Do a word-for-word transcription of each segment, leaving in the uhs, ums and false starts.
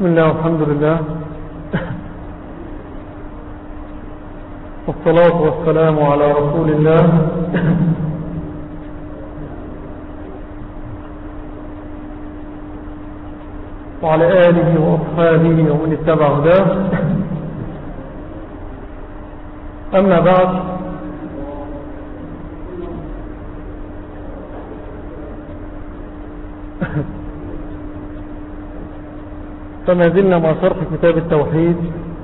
بسم الله والحمد لله والصلاة والسلام على رسول الله وعلى آله وأصحابه ومن اتبع هداه. أما بعد، فما زلنا مع شرح كتاب التوحيد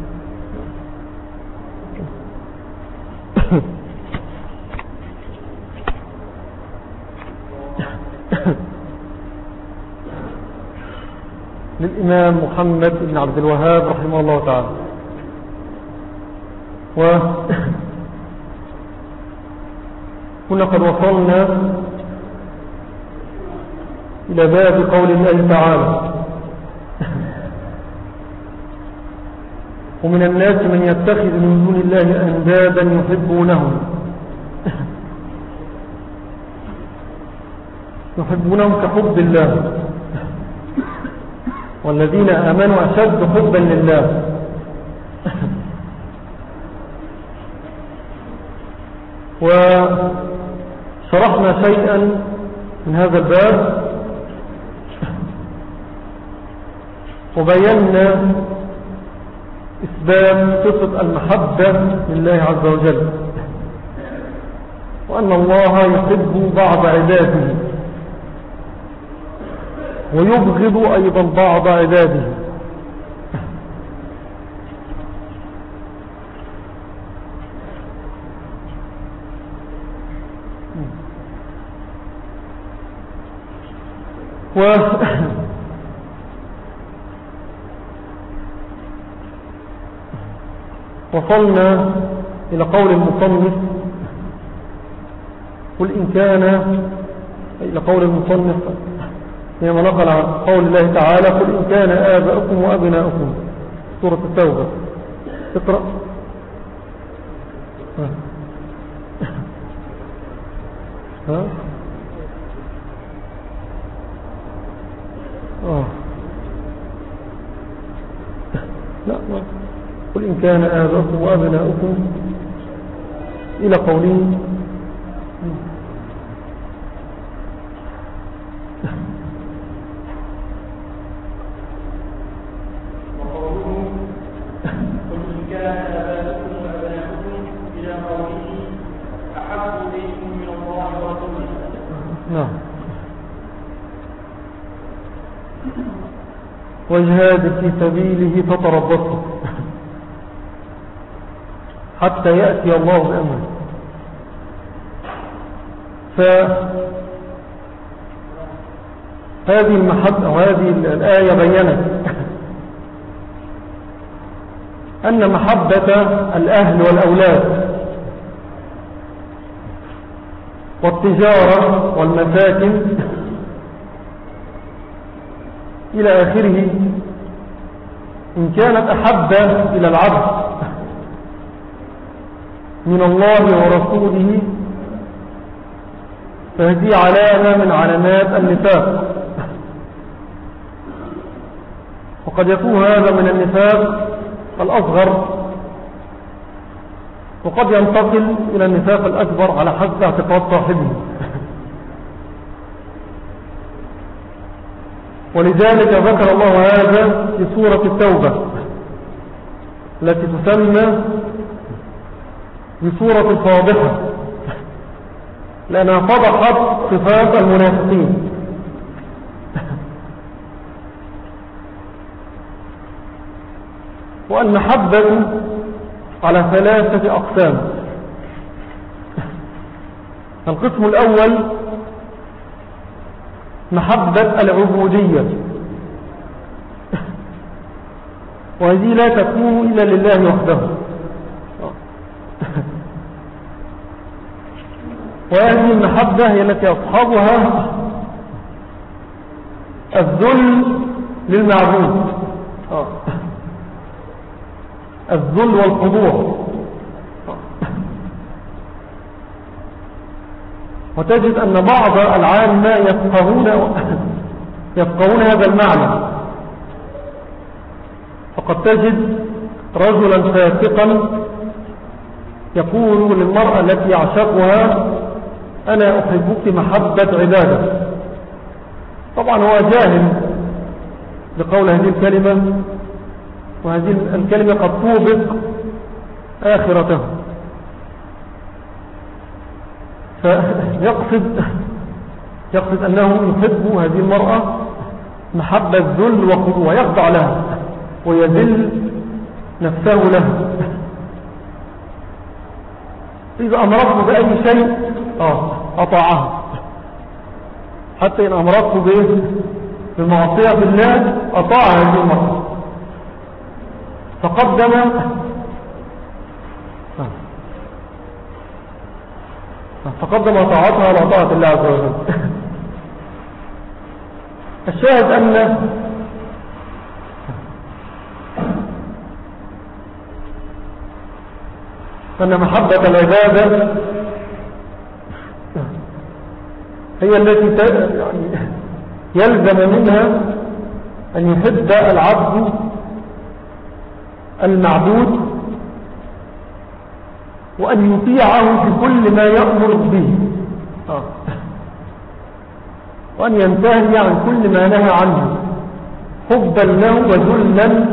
للإمام محمد بن عبد الوهاب رحمه الله تعالى. وكنا قد وصلنا إلى باب قول الله تعالى: ومن الناس من يتخذ من دون الله أندادا يحبونهم يحبونهم كحب الله والذين آمنوا أشد حبا لله. وشرحنا شيئا من هذا الباب وبينا إثبات صفة المحبة لله عز وجل، وأن الله يحب بعض عباده ويبغض أيضا بعض عباده. و وصلنا إلى قول المصنف: قل إن كان إلى قول المصنف لما نقل عن قول الله تعالى: قل إن كان آباؤكم وأبناؤكم، سورة التوبة. اقرأ. ها ها آه. لا ما قل إن كان آباؤكم وأبناؤكم إلى قوله: وجهاد في سبيله فتربصوا حتى يأتي الله بأمره. فهذه المحبة وهذه الآية بيّنت أن محبة الأهل والأولاد والتجارة والمساكن إلى آخره إن كانت أحب إلى العبد من الله ورسوله فهذه علامة من علامات النفاق، وقد يكون هذا من النفاق الأصغر، وقد ينتقل إلى النفاق الأكبر على حسب اعتقاد صاحبه. ولذلك ذكر الله هذا في سورة التوبة التي تسمى بسورة الفاضحة، لأنها فضحت صفات المنافقين. والمحبة على ثلاثة أقسام. القسم الأول محبة العبودية، وهذه لا تكون إلا لله وحده. وهذه المحبة هي التي أصحابها الذل للمعبود، الذل والخضوع. وتجد أن بعض العامة يفقهون يفقهون هذا المعنى، قد تجد رجلا فاسقا يقول للمرأة التي يعشقها أنا أحبك محبة عبادة. طبعا هو جاهل بقول هذه الكلمة، وهذه الكلمة قد توبق آخرته، فيقصد يقصد أنه يحب هذه المرأة محبة ذل وخضوع، ويخضع لها ويذل نفسه لها. إذا أمرته بأي شيء آه أطاعها، حتى إن أمرته بمعصية بالله أطاع هذه المرأة. فقدم فقدم طاعتها على طاعة الله عز وجل. الشاهد أن أن محبة العبادة هي التي يعني يلزم منها أن يحب العبد المعبود، وأن يطيعه في كل ما يأمر به، وأن ينتهي عن كل ما نهى عنه حبا له وذلا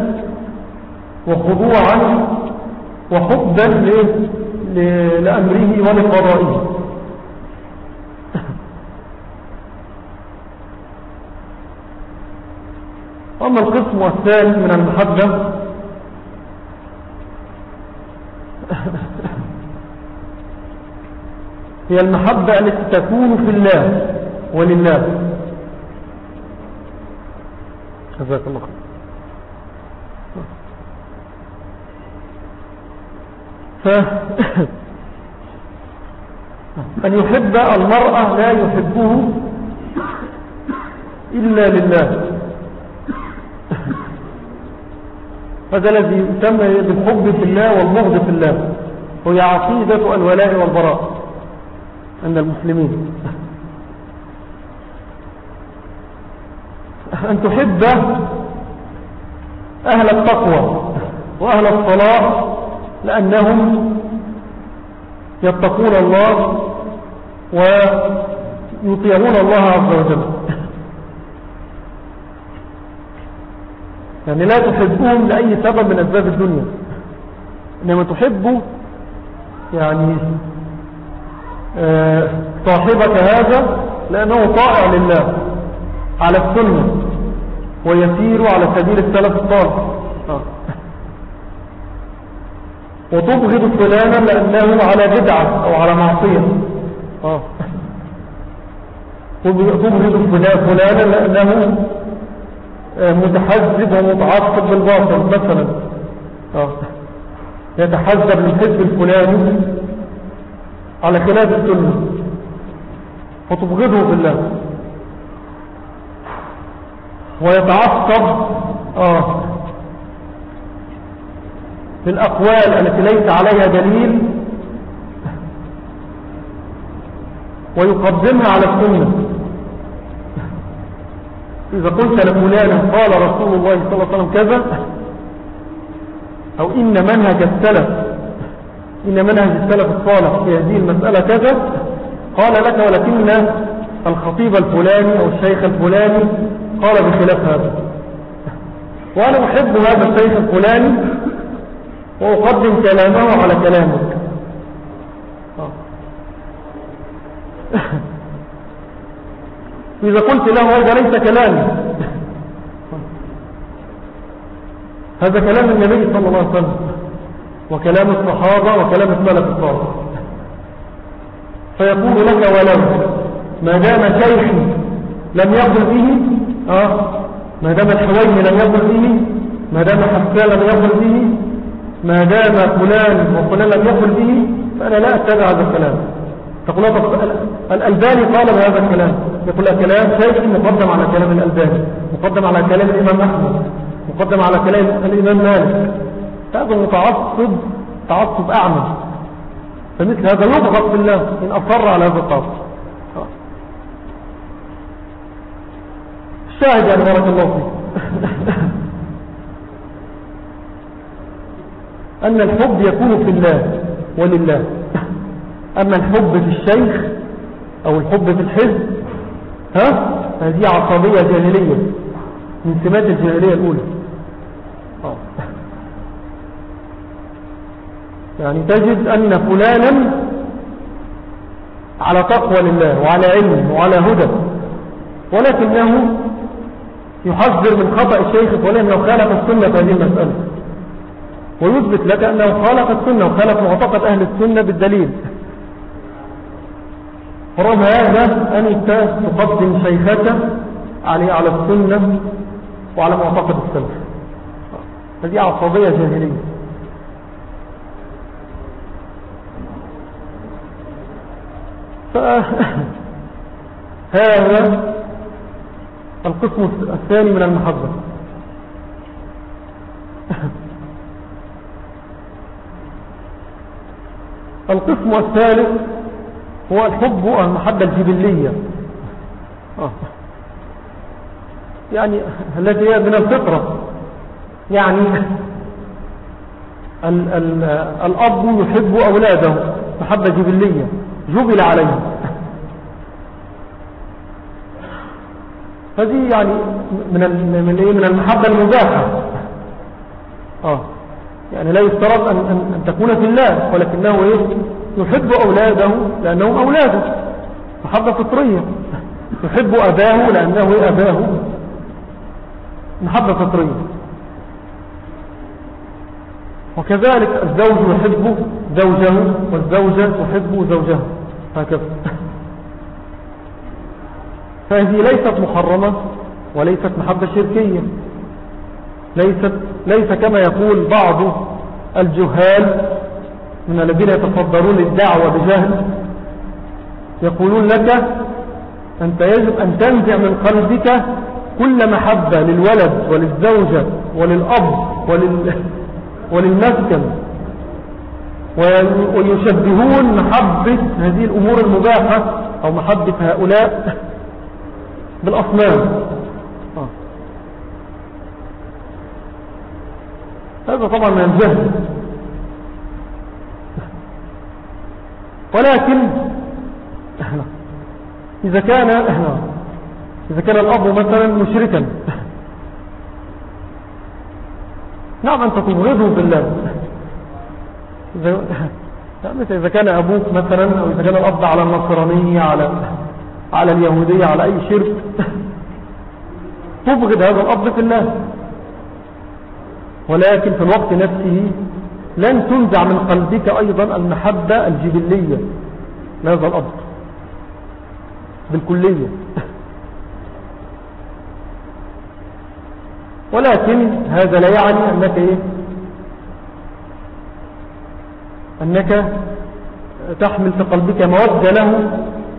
وخضوعا وحبا لأمره ولقضائه. أما القسم الثالث من المحبة هي المحبة التي تكون في الله ولله. جزاك الله خير. أن يحب المرأة لا يحبه إلا لله، هذا الذي يسمى بالحب في الله والبغض في الله، وهي عقيدة الولاء والبراء عند المسلمين. أن تحب أهل التقوى وأهل الصلاة لأنهم يتقون الله ويطيعون الله عز وجل، يعني لا تحبهم لأي سبب من أسباب الدنيا، إنما تحب يعني صاحبك هذا لأنه طائع لله على السنة ويسير على سبيل السلف الصالح، وتبغض فلانا لأنه على بدعة أو على معصية، تبغض فلانا لأنه متحزب ومتعصب بالباطل مثلا، يتحزب من حزب الفلاني على خلاف السنة وتبغضه بالله، ويتعصب آه بالأقوال التي ليس عليها دليل ويقدمها على السنة. إذا قلت لفلان قال رسول الله صلى الله عليه وسلم كذا، أو إن منهج السلف إن منهج السلف الصالح في هذه المسألة كذا، قال لك ولكن الخطيب الفلاني أو الشيخ الفلاني قال بخلاف هذا، وأنا أحب هذا الشيخ الفلاني وأقدم كلامه على كلامك. إذا قلت له هذا ليس كلامي، هذا كلام النبي صلى الله عليه وسلم وكلام الصحابة وكلام السلف الصالح، فيقول لك ولو ما دام شيخي لم يقل به آه ما دام الحويني لم يقل به، ما دام حسان لم يقل به، ما دام فلان وفلان لم يقل به، فأنا لا أتبع هذا الكلام. تقول الألباني قال بهذا الكلام، يقول كلام شيخي مقدم على كلام الألباني، مقدم على كلام الإمام أحمد، مقدم على كلام الإمام مالك. هذا متعصب تعصب أعمى، فمثل هذا يبغض بالله إن أصر على هذا القول. الشاهد يعني بارك الله فيك أن الحب يكون في الله ولله. أما الحب في الشيخ أو الحب في الحزب ها هذه عصبية جاهلية من سمات الجاهلية الأولى. أوه. يعني تجد أن فلانا على تقوى لله وعلى علم وعلى هدى، ولكنه يحذر من خطأ الشيخ فلان لو خالف السنة في هذه المسألة، ويثبت لك أنه خالف السنة وخالف معتقد أهل السنة بالدليل. فرغم هذا أنت تقدم شيخك عليه على السنة وعلى معتقد السلف. هذه عصبية جاهلية. فهذا القسم الثاني من المحبة. القسم الثالث هو الحب والمحبة الجبلية، يعني التي هي من الفطرة. يعني ال ال الأب يحب أولاده محبة جبلية جبل عليه. هذه يعني من من من المحبة المباحة. اه يعني لا يفترض أن, أن, أن تكون في الله، ولكنه إيه؟ يحب أولاده لأنهم أولاده، محبة فطرية. يحب أباه لأنه إيه؟ أباه، محبة فطرية. وكذلك الزوج يحب زوجه والزوجة تحب زوجها، هكذا. فهذه ليست محرمة وليست محبة شركية، ليست ليس كما يقول بعض الجهال من الذين يتصدرون للدعوة بجهل، يقولون لك أنت يجب أن تنزع من قلبك كل محبة للولد وللزوجة وللأب ولل وللمسكن، ويشبهون محبة هذه الأمور المباحة أو محبة هؤلاء بالأصنام. آه. هذا طبعا من الجهل. ولكن إذا كان إذا كان الأب مثلا مشركا، نعم أنت تبغضه بالله. إذا كان أبوك مثلا، أو إذا كان الأب على النصرانية، على على اليهودية، على أي شرك، تبغض هذا الأب في الله. ولكن في الوقت نفسه لن تنزع من قلبك أيضا المحبة الجبلية لهذا الأب بالكلية. ولكن هذا لا يعني أنك إيه؟ أنك تحمل في قلبك مودة له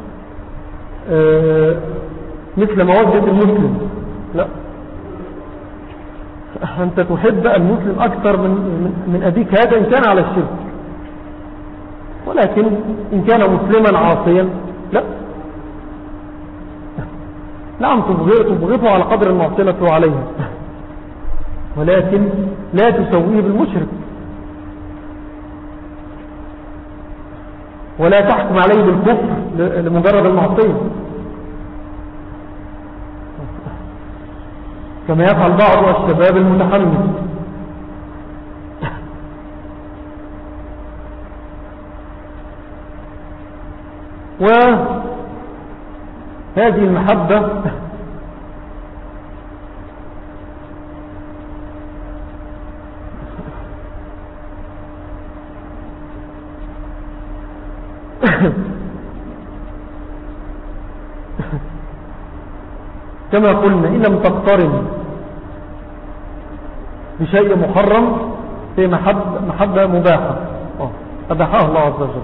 آه مثل مودة المسلم. لا، أنت تحب المسلم أكثر من, من أبيك، هذا إن كان على الشرك. ولكن إن كان مسلما عاصيا لا، نعم تبغضه على قدر المعصية عليه، ولكن لا تسويه بالمشرك، ولا تحكم عليه بالكفر لمجرد المعصية كما يفعل بعض الشباب المتحمس. وهذه المحبة كما قلنا إن لم تقترن بشيء محرم في محبة, محبة مباحة أباحها الله عز وجل.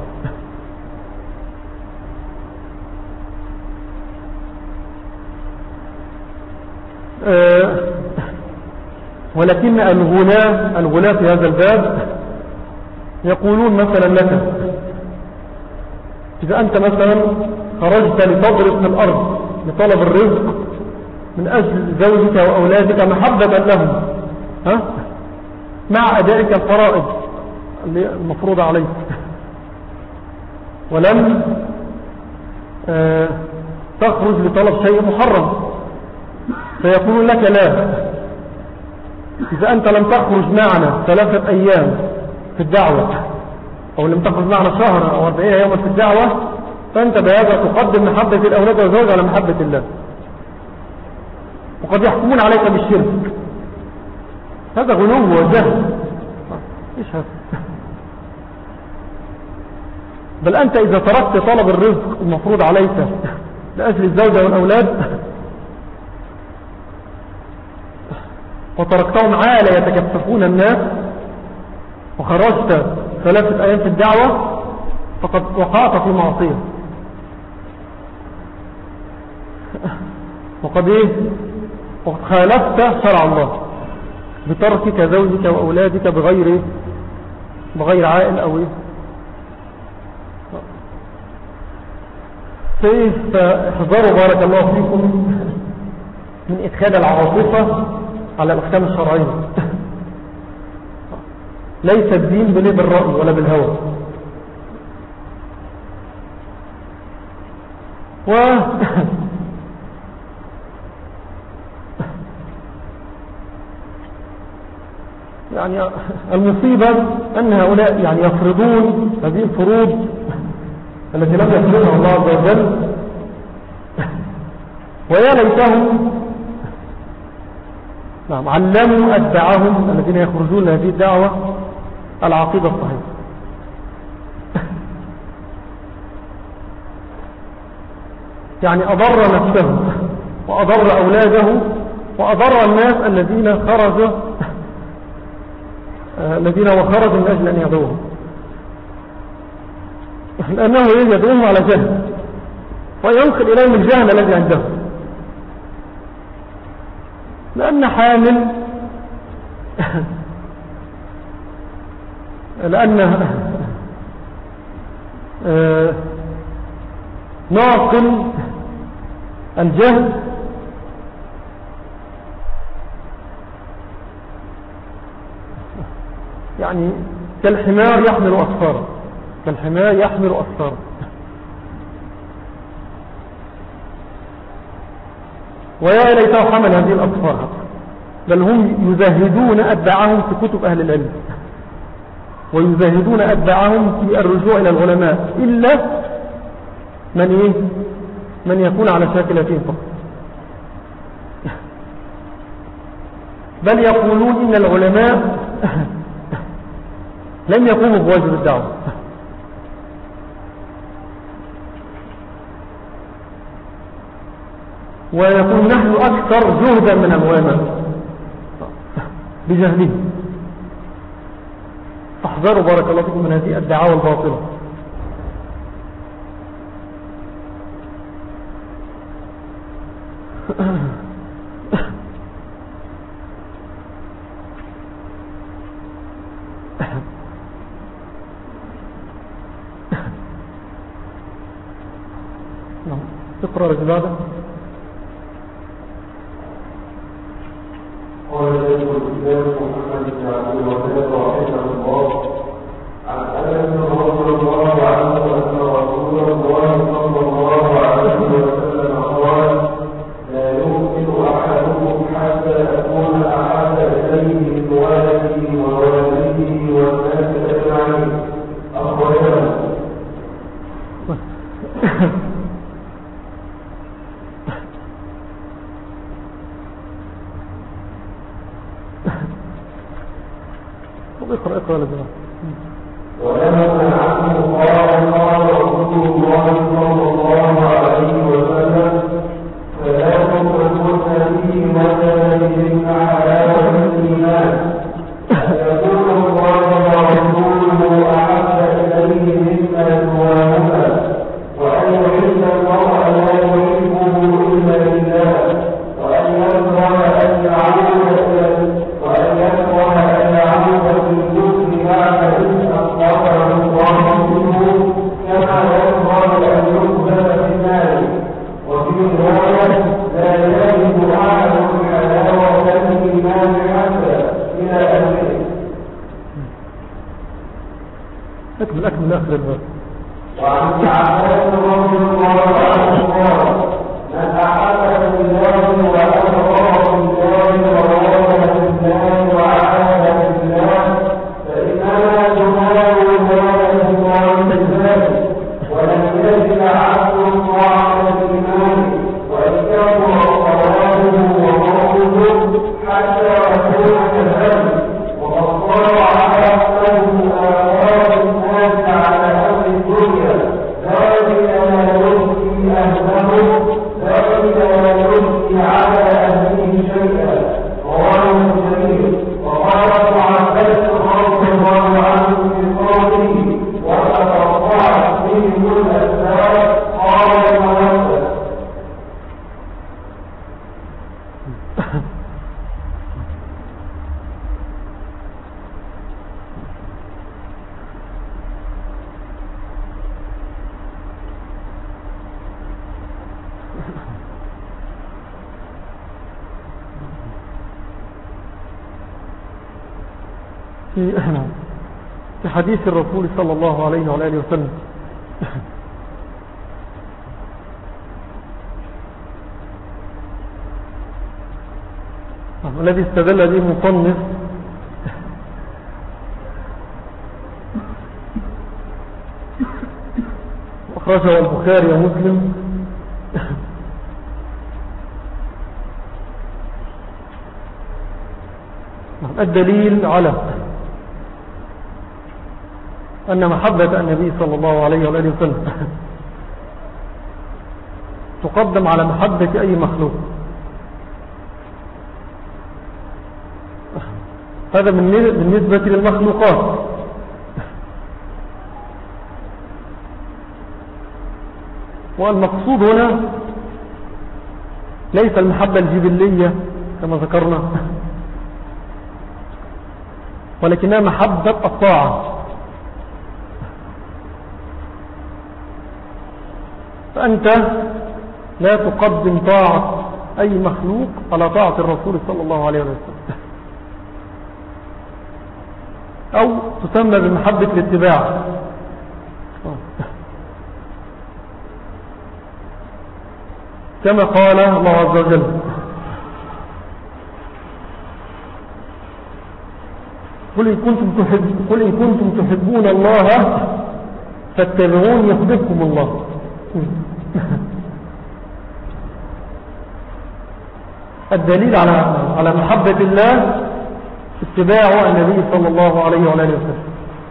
أه ولكن الغلاة الغلاة في هذا الباب يقولون مثلا لك إذا أنت مثلا خرجت لتضرب في الأرض لطلب الرزق من أجل زوجك وأولادك محبة لهم، ها؟ مع أدائك الفرائض المفروض عليك ولم آه تخرج لطلب شيء محرم، فيقول لك لا، إذا أنت لم تخرج معنا ثلاثة أيام في الدعوة أو لم تخرج معنا شهر أو أربعين يوما في الدعوة، فأنت بهذا تقدم محبة الأولاد والزوج على محبة الله، وقد يحكمون عليك بالشرك. هذا غلو وجهل. إيش هذا؟ بل أنت إذا تركت طلب الرزق المفروض عليك لأجل الزوجة والأولاد وتركتهم عالة يتكففون الناس وخرجت ثلاثة أيام في الدعوة فقد وقعت في معصية، وقد إيه؟ وقد خالفت شرع الله بتركك زوجك وأولادك بغير بغير عائل أو إيه. فاحذروا بارك الله فيكم من إدخال العاطفة على الأحكام الشرعية. ليس الدين بليه بالرأي ولا بالهوى. و يعني المصيبة أن هؤلاء يعني يفرضون هذه الفروض التي لم يفرضها الله عز وجل، ويا ليتهم نعم علموا أتباعهم الذين يخرجون هذه الدعوة العقيدة الصحيحة. يعني أضر نفسه وأضر أولاده وأضر الناس الذين خرجوا الذين وخرجوا من أجل أن يدعوهم، لأنه يدعوهم على جهل وينقل إليهم الجهل الذي عندهم، لأن حامل لأن ناقل الجهل يعني كالحمار يحمل أسفاره، كالحمار يحمل أسفاره. ويا ليته حمل هذه الأسفار، بل هم يزهدون أتباعهم في كتب أهل العلم ويزهدون أتباعهم في الرجوع إلى العلماء، إلا من إيه؟ من يكون على شاكلتين فقط. بل يقولون إن العلماء لم يقوموا بواجب الدعوة، ويقول نحن أكثر جهدا من العلماء بجهلهم. فاحذروا بارك الله فيكم من هذه الدعاوى الباطلة. اقرأ رجل هذا. قال شيخ الإسلام محمد بن عبد الوهاب رحمه الله عن أنس رضي الله عنه أن رسول الله صلى الله عليه وسلم قال: لا يؤمن أحدكم حتى أكون أحب إليه من ولده ووالده والناس أجمعين. أخرجه. اكمل اكمل اخر الباب. وعن عباس رضي الله عنه قال من أحب بالله وأمر بالله ورواه بالله وعاد بالله فإنما تنال ذلك عن الله ولم يجد عبد طاعة الإيمان وإن كبر صلاته وموته حتى يكون كذلك وقد طلع أهله آثار الناس على أمر الدنيا ذلك لا يلقي أهله ذلك لا يلقي على أهله شيئا رواه الجميع. وقال ابن عباس رضي الله عنه في قوله وتقطعت بهم الأسباب قال المنزل. في في حديث الرسول صلى الله عليه وعلى آله وسلم الذي استدل به المصنف أخرجه البخاري ومسلم الدليل على أن محبة النبي صلى الله عليه وآله وسلم تقدم على محبة أي مخلوق. هذا بالنسبة للمخلوقات. والمقصود هنا ليس المحبة الجبلية كما ذكرنا، ولكنها محبة الطاعة. فأنت لا تقدم طاعة أي مخلوق على طاعة الرسول صلى الله عليه وسلم، أو تسمى بمحبة الاتباع. كما قال الله عز وجل قل إن كنتم تحب قل إن كنتم تحبون الله فاتبعون يحببكم الله. الدليل على على محبة الله اتباع النبي صلى الله عليه وعلى آله وسلم.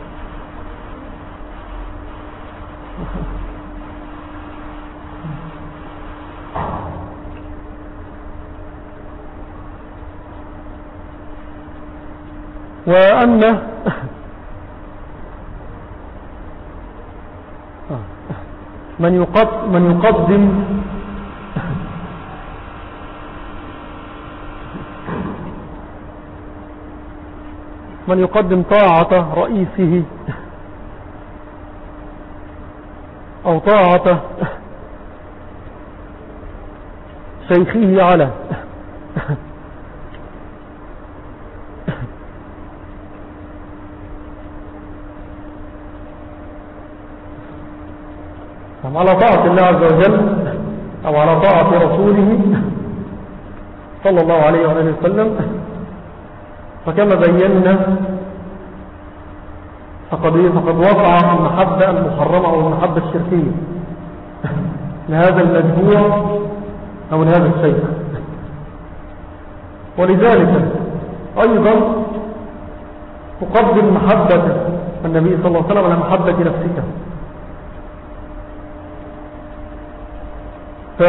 وأن من يقدم من يقدم من يقدم طاعة رئيسه أو طاعة شيخه على على طاعة الله عز وجل أو على طاعة رسوله صلى الله عليه وآله وسلم. فكما بينا فقد, فقد وقع المحبة المحرمة أو المحبة الشركية لهذا المجموع أو لهذا الشيء. ولذلك أيضا تقدم محبة النبي صلى الله عليه وسلم على محبة نفسك. ف...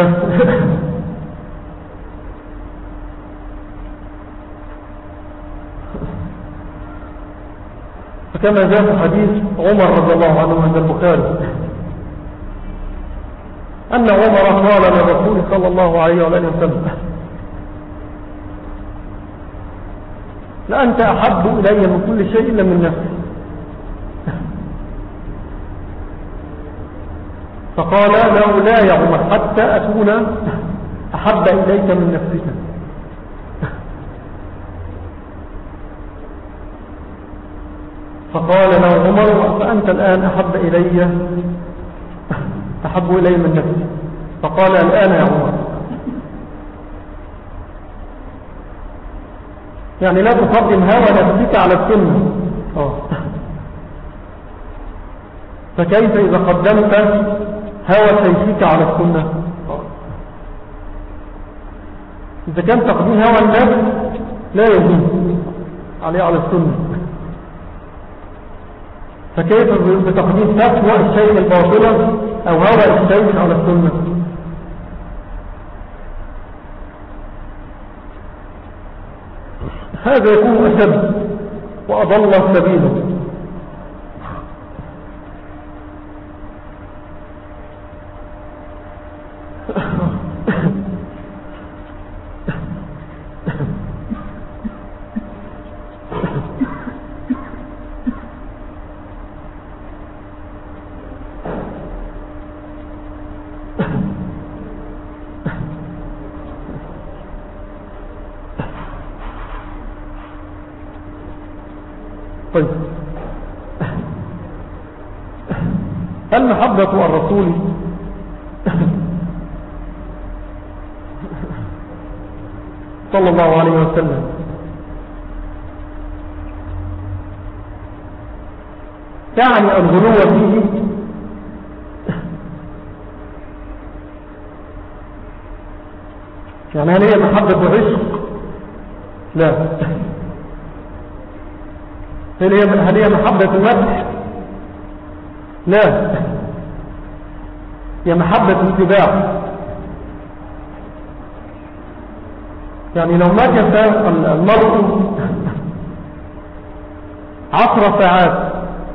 فكما جاء في حديث عمر رضي الله عنه عند البخاري أن عمر قال للرسول صلى الله عليه وآله وسلم لأنت أحب إلي من كل شيء إلا من نفسي. فقال له لا يا عمر حتى أكون أحب إليك من نفسك. فقال له عمر فأنت الآن أحب إلي أحب إلي من نفسي. فقال الآن يا عمر، يعني لا تقدم هوى نفسك على السنة. أوه. فكيف إذا قدمت هوى سيفك على السنة؟ إذا كان تقديم هوى النفس لا يجوز عليه على السنة، فكيف بتقديم فتوى الشيء الباطلة أو هوى الشيء على السنة؟ هذا يكون أشد وأضل سبيله. طيب، المحبة الرسول صلى الله عليه وسلم تعني الغلو فيه يعني هل هي محبة عشق؟ لا. هل هي هل هي محبة المدح؟ لا، هي محبة اتباع. يعني لو مكث المرء عشر ساعات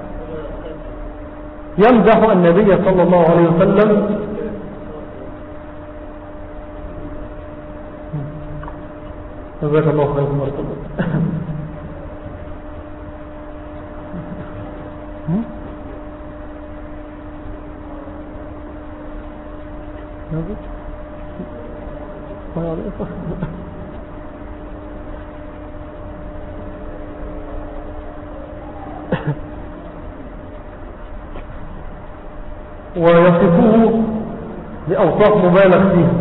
يمدح النبي صلى الله عليه وسلم جزاك الله خير مرتبا. ويصفه بأوصاف مبالغ فيها،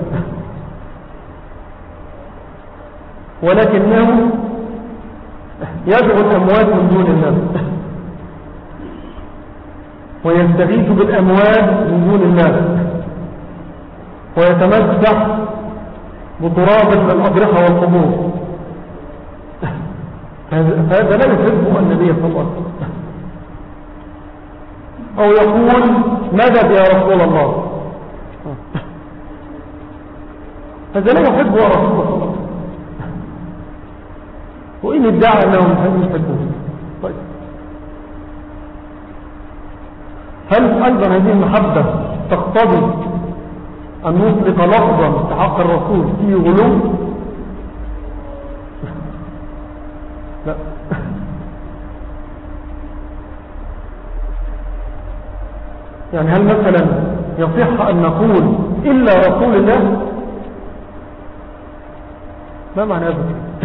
ولكنه يدعو الأموات من دون الله ويستغيث بالأموات من دون الله ويتمسح بتراب الأضرحة والقبور. هذا لا يحبه النبي صلى الله عليه وسلم. أو يقول مدد يا رسول الله، هذا لا يحبه رسول الله وإن ادعى أنه يحبه. طيب، هل أيضا هذه المحبة تقتضي أن نطلق لفظا في حق الرسول فيه غلو؟ لا. يعني هل مثلا يصح أن نقول إلا رسول الله؟ ما معنى هذا؟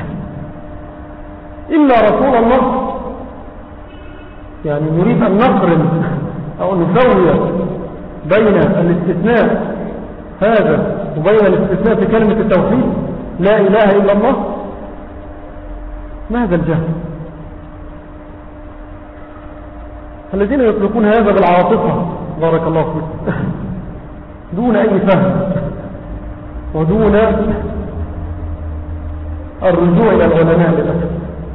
إلا رسول الله، يعني نريد أن نقرن أو نسوي بين الاستثناء هذا وبين الاستثناء في كلمة التوحيد لا إله إلا الله. ما هذا الجهل؟ الذين يطلقون هذا بالعاطفة بارك الله فيك دون أي فهم ودون الرجوع إلى العلماء للأسف.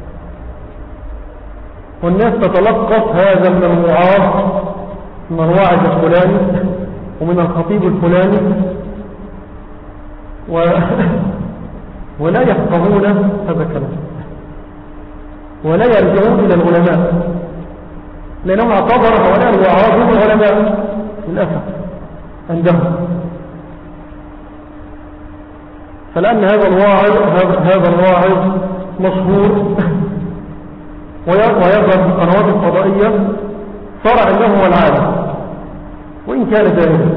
والناس تتلقف هذا من الوعاظ، من الواعظ الفلاني ومن الخطيب الفلاني و... ولا يفقهون هذا الكلام ولا يرجعون إلى العلماء، لأنهم اعتبر هؤلاء الوعاظ من العلماء للأسف عندهم. فلأن هذا الواعظ هذا الواعظ مشهور ويظهر في القنوات الفضائية صار عنده هو العالم وإن كان ذلك،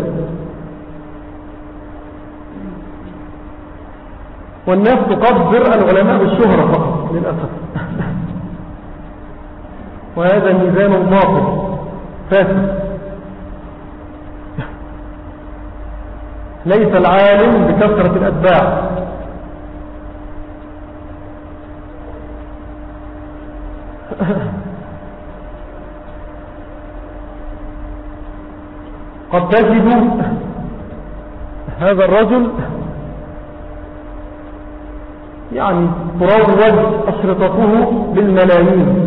والناس تقدر العلماء بالشهرة فقط للأسف. وهذا ميزان باطل فاسد. ليس العالم بكثرة الأتباع، قد تجد هذا الرجل يعني تروج أشرطته بالملايين،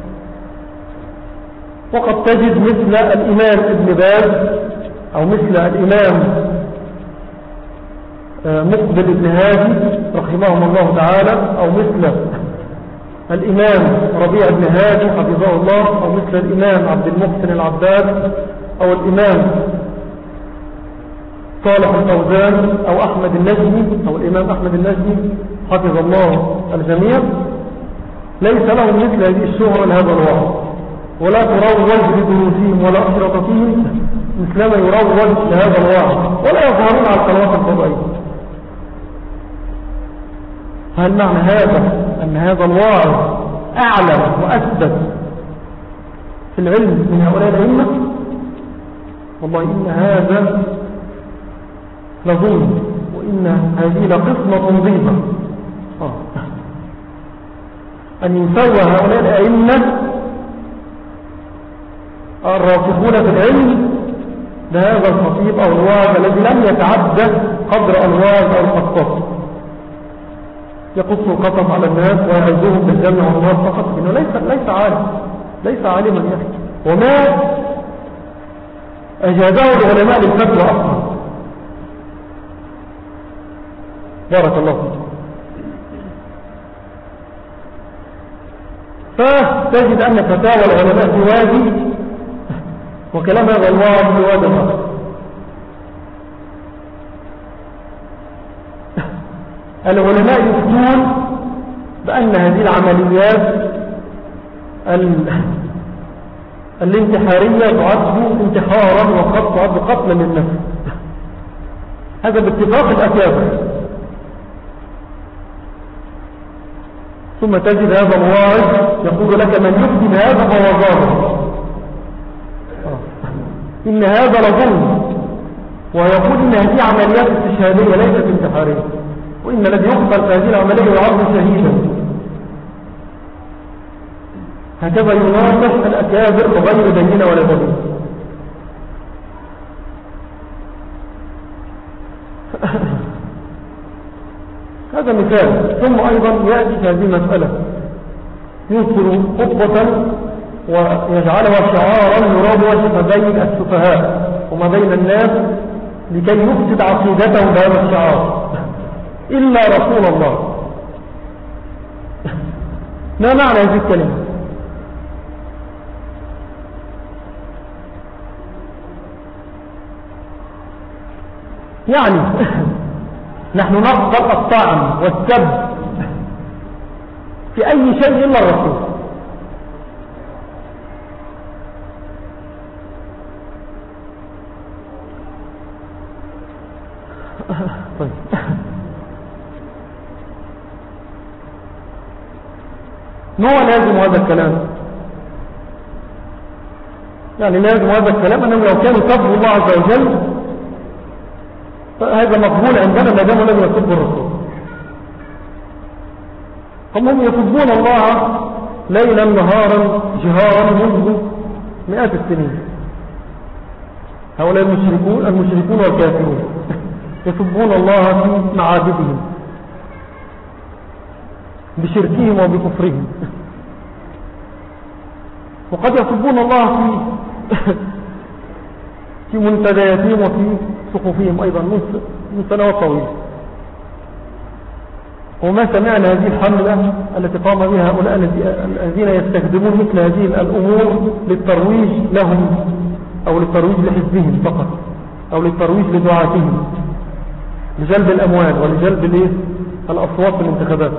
وقد تجد مثل الإمام ابن باز أو مثل الإمام مقبل ابن هادي رحمهم الله تعالى، أو مثل الإمام ربيع بن هادي حفظه الله، أو مثل الإمام عبد المحسن العباد، أو الإمام صالح الفوزان، أو أحمد النجمي، أو الإمام أحمد النجمي حفظ الله الجميع. ليس لهم مثل هذه الشهرة لهذا الوعظ، ولا تروج بدروسهم ولا أشرطتهم مثلما يروج لهذا الوعظ، ولا يظهرون على القنوات الفضائية. هل معنى هذا أن هذا الواعظ أعلم وأثبت في العلم من هؤلاء الأئمة؟ والله إن هذا لظلم، وإن هذه لقسمة ضيبة. آه. أن يسوى هؤلاء الأئمة الراسخون في العلم بهذا الخطيب أو الواعظ الذي لم يتعدى قدر الواعظ أو الخطاب، يقص القطب على الناس ويعزهم بالجنة والنار فقط، إنه ليس, ليس عالم، ليس عالما يحكي، وما أجازه العلماء للفتوى أصلا. بارك الله فيك. فتجد أن فتاوى العلماء في وادي وكلام هذا الواعظ في وادي آخر. العلماء يفتون بأن هذه العمليات الانتحارية تعد انتحارا وقد تعد قتلا للنفس، هذا باتفاق الأكابر. ثم تجد هذا الواعظ يقول لك من يفتي بهذا فهو ظالم، إن هذا لظلم، ويقول إن هذه عمليات استشهادية ليست انتحارية، وإن الذي يقتل في هذه العملية يعد شهيدا. هكذا يناصح الأكابر وغير ديننا ولا دين. هذا مثال. ثم أيضا يأتي في هذه المسألة ينصر خطبة ويجعلها شعارا يراد وجه بين السفهاء وما بين الناس لكي يفسد عقيدتهم بهذا الشعار، إلا رسول الله. ما معنى هذه الكلمة؟ يعني نحن نقبل الطعن والسب في أي شيء إلا الرسول. طيب. ما هو لازم هذا الكلام؟ يعني لازم هذا الكلام أنهم لو كانوا سبوا الله عز وجل فهذا مقبول عندنا ما دام لم يسبوا الرسول. هم يسبون الله ليلا نهارا جهارا منذ مئات السنين. هؤلاء المشركون المشركون والكافرون يسبون الله في معابدهم بشركهم وبكفرهم، وقد يسبون الله في في منتدياتهم وفي صحفهم أيضا من سنوات طويلة. وما سمعنا هذه الحملة التي قام بها هؤلاء الذين يستخدمون مثل هذه الأمور للترويج لهم أو للترويج لحزبهم فقط أو للترويج لدعاتهم لجلب الأموال ولجلب الأصوات في الانتخابات.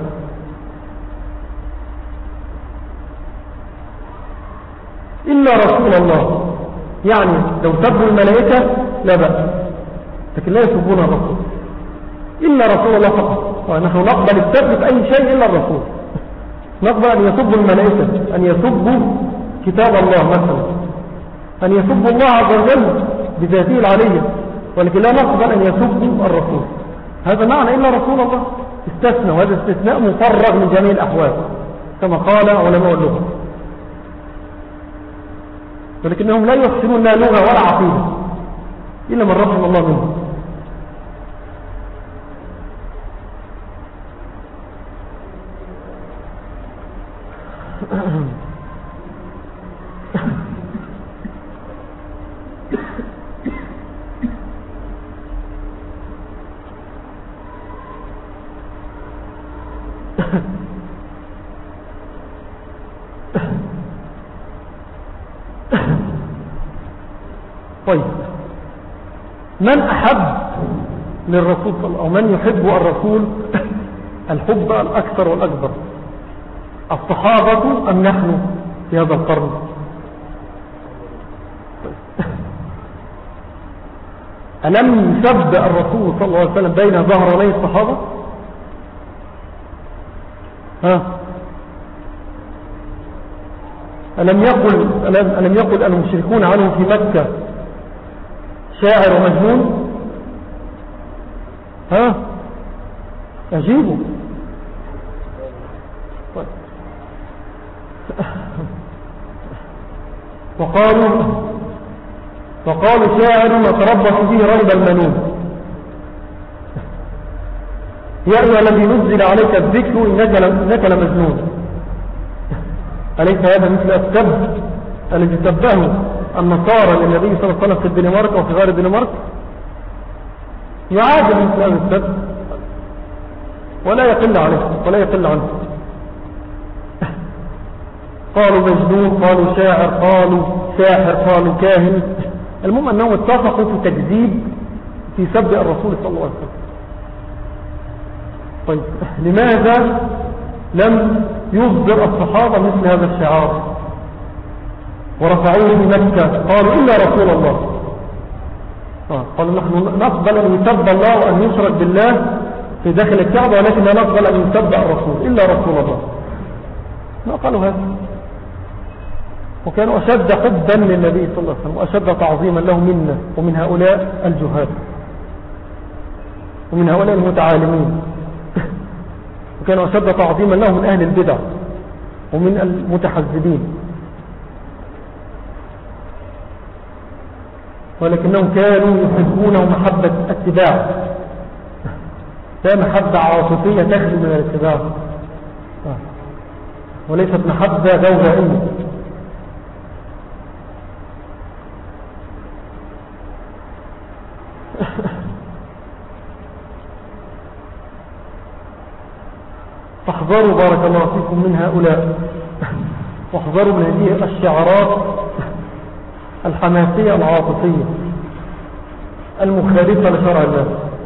إلا رسول الله، يعني لو سبوا الملائكة لا بأس، لكن لا يسبون الرسول. إلا رسول الله فقط. ونحن نقبل السب في أي شيء إلا الرسول. نقبل أن يسبوا الملائكة، أن يسبوا كتاب الله مثلا، أن يسبوا الله عز وجل بذاته العلية، ولكن لا نقبل أن يسبوا الرسول. هذا معنى إلا رسول الله استثنى، وهذا استثناء مفرغ من جميع الأحوال كما قال علماء اللغة، ولكنهم لا يحسنون لا لغة ولا عقيدة إلا من رحم الله منهم. طيب، من أحب للرسول صلى الله عليه وسلم أو من يحب الرسول الحب الأكثر والأكبر، الصحابة أم نحن في هذا القرن؟ ألم يسب الرسول صلى الله عليه وسلم بين ظهراني الصحابة؟ ها ألم يقل ألم, ألم يقل المشركون عنه في مكة شاعر ومجنون؟ ها أجيبوا. طيب. وقالوا وقالوا شاعر نتربص به ريب المنون. يا أيها الذي نزل عليك الذكر إنك لمجنون. أليس هذا مثل السب الذي سبه النصارى للنبي صلى الله عليه وسلم في الدنمارك وفي غير الدنمارك؟ يعادل مثل هذا السب ولا يقل عليه ولا يقل عنه. قالوا مجنون، قالوا شاعر، قالوا ساحر، قالوا كاهن. المهم أنهم اتفقوا في تكذيب في سب الرسول صلى الله عليه وسلم. طيب، لماذا لم يصدر الصحابة مثل هذا الشعار ورفعوه في مكة؟ قالوا إلا رسول الله. آه. قالوا نحن نقبل أن يسب الله وأن يشرك بالله في داخل الكعبة، ولكن لا نقبل أن يسب الرسول إلا رسول الله. ما قالوا هذا، وكانوا أشد حبا للنبي صلى الله عليه وسلم وأشد تعظيما له منا ومن هؤلاء الجهاد ومن هؤلاء المتعالمين، وكانوا أشد تعظيما له من أهل البدع ومن المتحزبين، ولكنهم كانوا يحبونه محبة اتباع، لا محبة عاطفية تخلو من الاتباع، وليست محبة جوهرية. فاحذروا بارك الله فيكم من هؤلاء، واحذروا من هذه الشعارات الحماسية العاطفية المخالفة لشرع الله.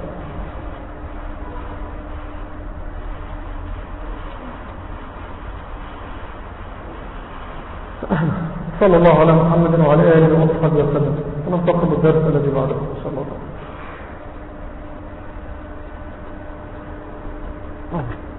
صلى الله على محمد وعلى آله وصحبه وسلم، وننتقل بالدرس الذي بعده إن شاء الله تعالى.